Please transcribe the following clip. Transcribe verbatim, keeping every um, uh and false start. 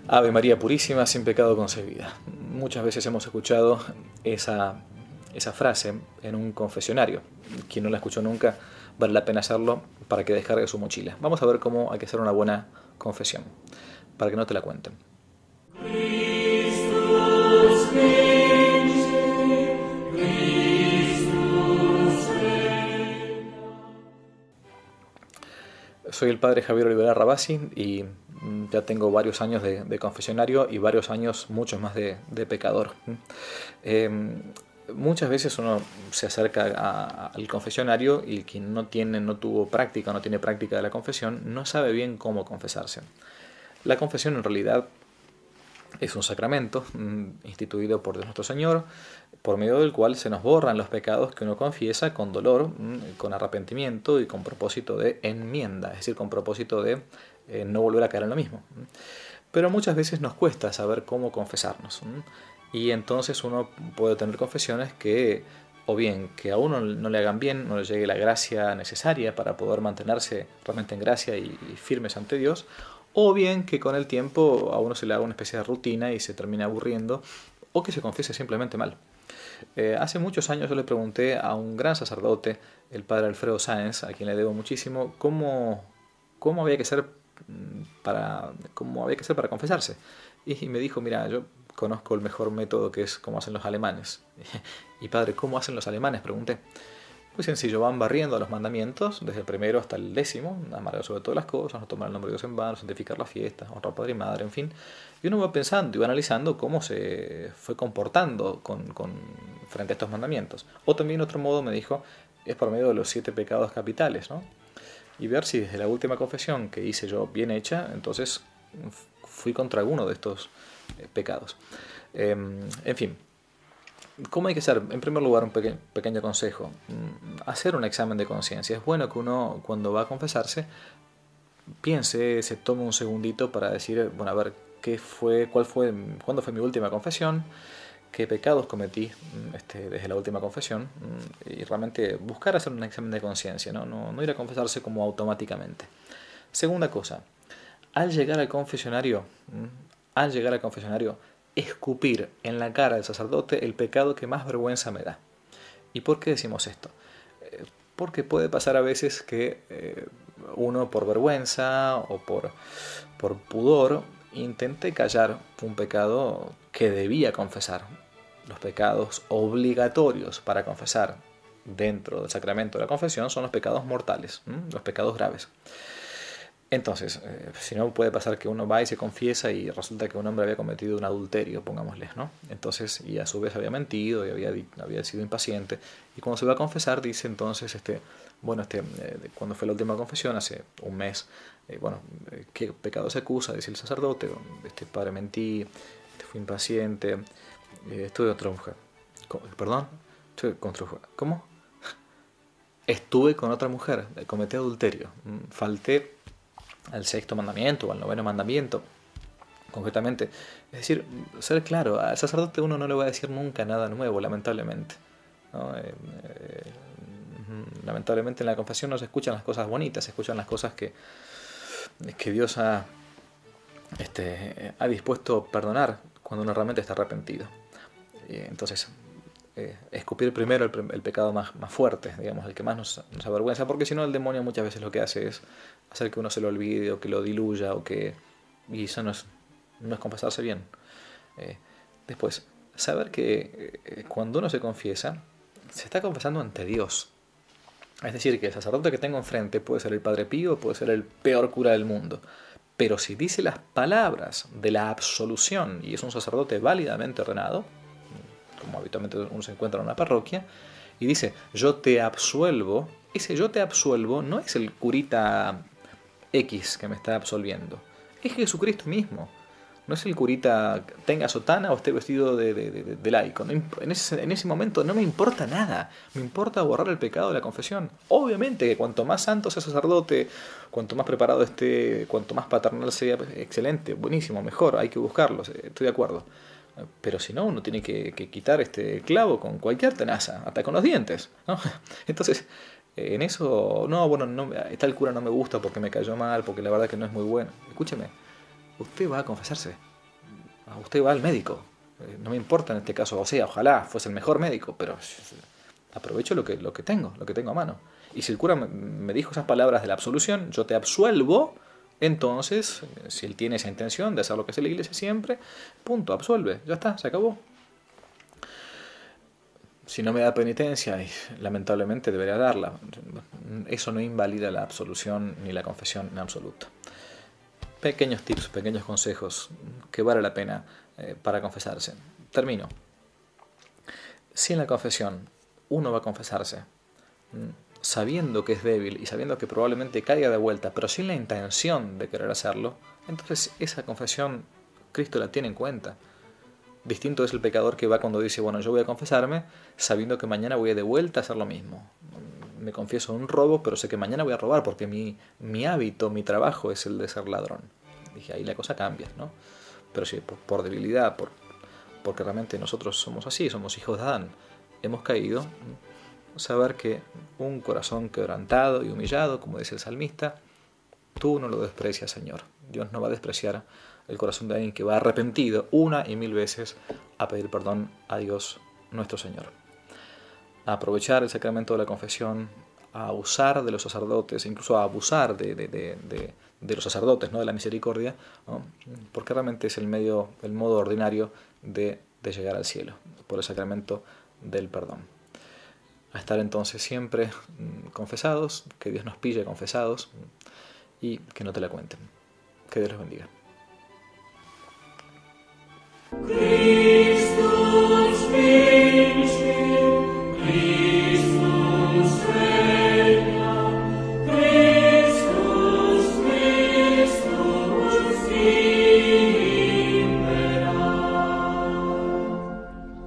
Ave María Purísima, sin pecado concebida. Muchas veces hemos escuchado esa, esa frase en un confesionario. Quien no la escuchó nunca, vale la pena hacerlo para que descargue su mochila. Vamos a ver cómo hay que hacer una buena confesión, para que no te la cuenten. Soy el padre Javier Olivera Rabasi y ya tengo varios años de, de confesionario y varios años, muchos más, de, de pecador. Eh, muchas veces uno se acerca a, a, al confesionario y quien no tiene, no tuvo práctica, no tiene práctica de la confesión, no sabe bien cómo confesarse. La confesión en realidad es un sacramento instituido por Dios nuestro Señor, por medio del cual se nos borran los pecados que uno confiesa con dolor, con arrepentimiento y con propósito de enmienda, es decir, con propósito de eh, no volver a caer en lo mismo. Pero muchas veces nos cuesta saber cómo confesarnos, y entonces uno puede tener confesiones que, o bien que a uno no le hagan bien, no le llegue la gracia necesaria para poder mantenerse realmente en gracia y, y firmes ante Dios, o bien que con el tiempo a uno se le haga una especie de rutina y se termine aburriendo, o que se confiese simplemente mal. Eh, hace muchos años yo le pregunté a un gran sacerdote, el padre Alfredo Sáenz, a quien le debo muchísimo, cómo, cómo había que ser para, cómo había que ser para confesarse. Y, y me dijo, mira, yo conozco el mejor método, que es como hacen los alemanes. Y padre, ¿cómo hacen los alemanes?, pregunté. Muy sencillo, van barriendo los mandamientos, desde el primero hasta el décimo, amar sobre todas las cosas, no tomar el nombre de Dios en vano, santificar las fiestas, honrar padre y madre, en fin. Y uno va pensando y va analizando cómo se fue comportando con, con, frente a estos mandamientos. O también otro modo, me dijo, es por medio de los siete pecados capitales, ¿no? Y ver si desde la última confesión que hice yo bien hecha, entonces fui contra alguno de estos eh, pecados. Eh, en fin. ¿Cómo hay que hacer? En primer lugar, un peque pequeño consejo. Hacer un examen de conciencia. Es bueno que uno, cuando va a confesarse, piense, se tome un segundito para decir, bueno, a ver, ¿qué fue, cuál fue, cuándo fue mi última confesión? ¿Qué pecados cometí este, desde la última confesión? Y realmente buscar hacer un examen de conciencia, ¿no? No, no ir a confesarse como automáticamente. Segunda cosa, al llegar al confesionario, al llegar al confesionario, escupir en la cara del sacerdote el pecado que más vergüenza me da. ¿Y por qué decimos esto? Eh, porque puede pasar a veces que eh, uno por vergüenza o por, por pudor intente callar un pecado que debía confesar. Los pecados obligatorios para confesar dentro del sacramento de la confesión son los pecados mortales, ¿m? Los pecados graves. Entonces, eh, si no, puede pasar que uno va y se confiesa y resulta que un hombre había cometido un adulterio, pongámosle, ¿no? Entonces, y a su vez había mentido y había, había sido impaciente. Y cuando se va a confesar, dice entonces, este, bueno, este, eh, cuando fue la última confesión, hace un mes, eh, bueno, eh, ¿qué pecado se acusa? Dice el sacerdote, este, padre, mentí, este, fui impaciente, eh, estuve con otra mujer. ¿Perdón? Estuve con otra mujer. ¿Cómo? Estuve con otra mujer, cometí adulterio, falté al sexto mandamiento o al noveno mandamiento, concretamente. Es decir, ser claro, al sacerdote uno no le va a decir nunca nada nuevo, lamentablemente, ¿no? Eh, eh, lamentablemente en la confesión no se escuchan las cosas bonitas, se escuchan las cosas que, que Dios ha, este, ha dispuesto perdonar cuando uno realmente está arrepentido. Y entonces, eh, escupir primero el, el pecado más, más fuerte, digamos, el que más nos, nos avergüenza, porque si no el demonio muchas veces lo que hace es hacer que uno se lo olvide o que lo diluya o que... y eso no es, no es confesarse bien. Eh, después, saber que eh, cuando uno se confiesa, se está confesando ante Dios. Es decir, que el sacerdote que tengo enfrente puede ser el Padre Pío, puede ser el peor cura del mundo, pero si dice las palabras de la absolución y es un sacerdote válidamente ordenado, como habitualmente uno se encuentra en una parroquia, y dice, yo te absuelvo, ese yo te absuelvo no es el curita X que me está absolviendo, es Jesucristo mismo. No es el curita tenga sotana o esté vestido de, de, de, de laico. No, en, ese, en ese momento no me importa nada. Me importa borrar el pecado de la confesión. Obviamente que cuanto más santo sea sacerdote, cuanto más preparado esté, cuanto más paternal sea, excelente, buenísimo, mejor, hay que buscarlo, estoy de acuerdo. Pero si no, uno tiene que, que quitar este clavo con cualquier tenaza, hasta con los dientes, ¿no? Entonces, en eso, no, bueno, no, tal cura no me gusta porque me cayó mal, porque la verdad que no es muy bueno. Escúcheme, usted va a confesarse. usted va al médico. No me importa en este caso, o sea, ojalá fuese el mejor médico, pero aprovecho lo que, lo que tengo, lo que tengo a mano. Y si el cura me dijo esas palabras de la absolución, yo te absuelvo, entonces, si él tiene esa intención de hacer lo que hace la iglesia siempre, punto, absuelve, ya está, se acabó. Si no me da penitencia, y lamentablemente debería darla, eso no invalida la absolución ni la confesión en absoluto. Pequeños tips, pequeños consejos que vale la pena eh, para confesarse. Termino. Si en la confesión uno va a confesarse sabiendo que es débil y sabiendo que probablemente caiga de vuelta, pero sin la intención de querer hacerlo, entonces esa confesión Cristo la tiene en cuenta. Distinto es el pecador que va cuando dice, bueno, yo voy a confesarme sabiendo que mañana voy de vuelta a hacer lo mismo. Me confieso un robo, pero sé que mañana voy a robar porque mi, mi hábito, mi trabajo es el de ser ladrón. Dije, ahí la cosa cambia, ¿no? Pero si por, por debilidad, por, porque realmente nosotros somos así, somos hijos de Adán, hemos caído, saber que un corazón quebrantado y humillado, como dice el salmista, tú no lo desprecias, Señor. Dios no va a despreciar el corazón de alguien que va arrepentido una y mil veces a pedir perdón a Dios nuestro Señor. A aprovechar el sacramento de la confesión, a usar de los sacerdotes, incluso a abusar de, de, de, de, de los sacerdotes, ¿no? De la misericordia, ¿no? Porque realmente es el medio, el modo ordinario de, de llegar al cielo, por el sacramento del perdón. A estar entonces siempre confesados, que Dios nos pille confesados y que no te la cuenten. Que Dios los bendiga.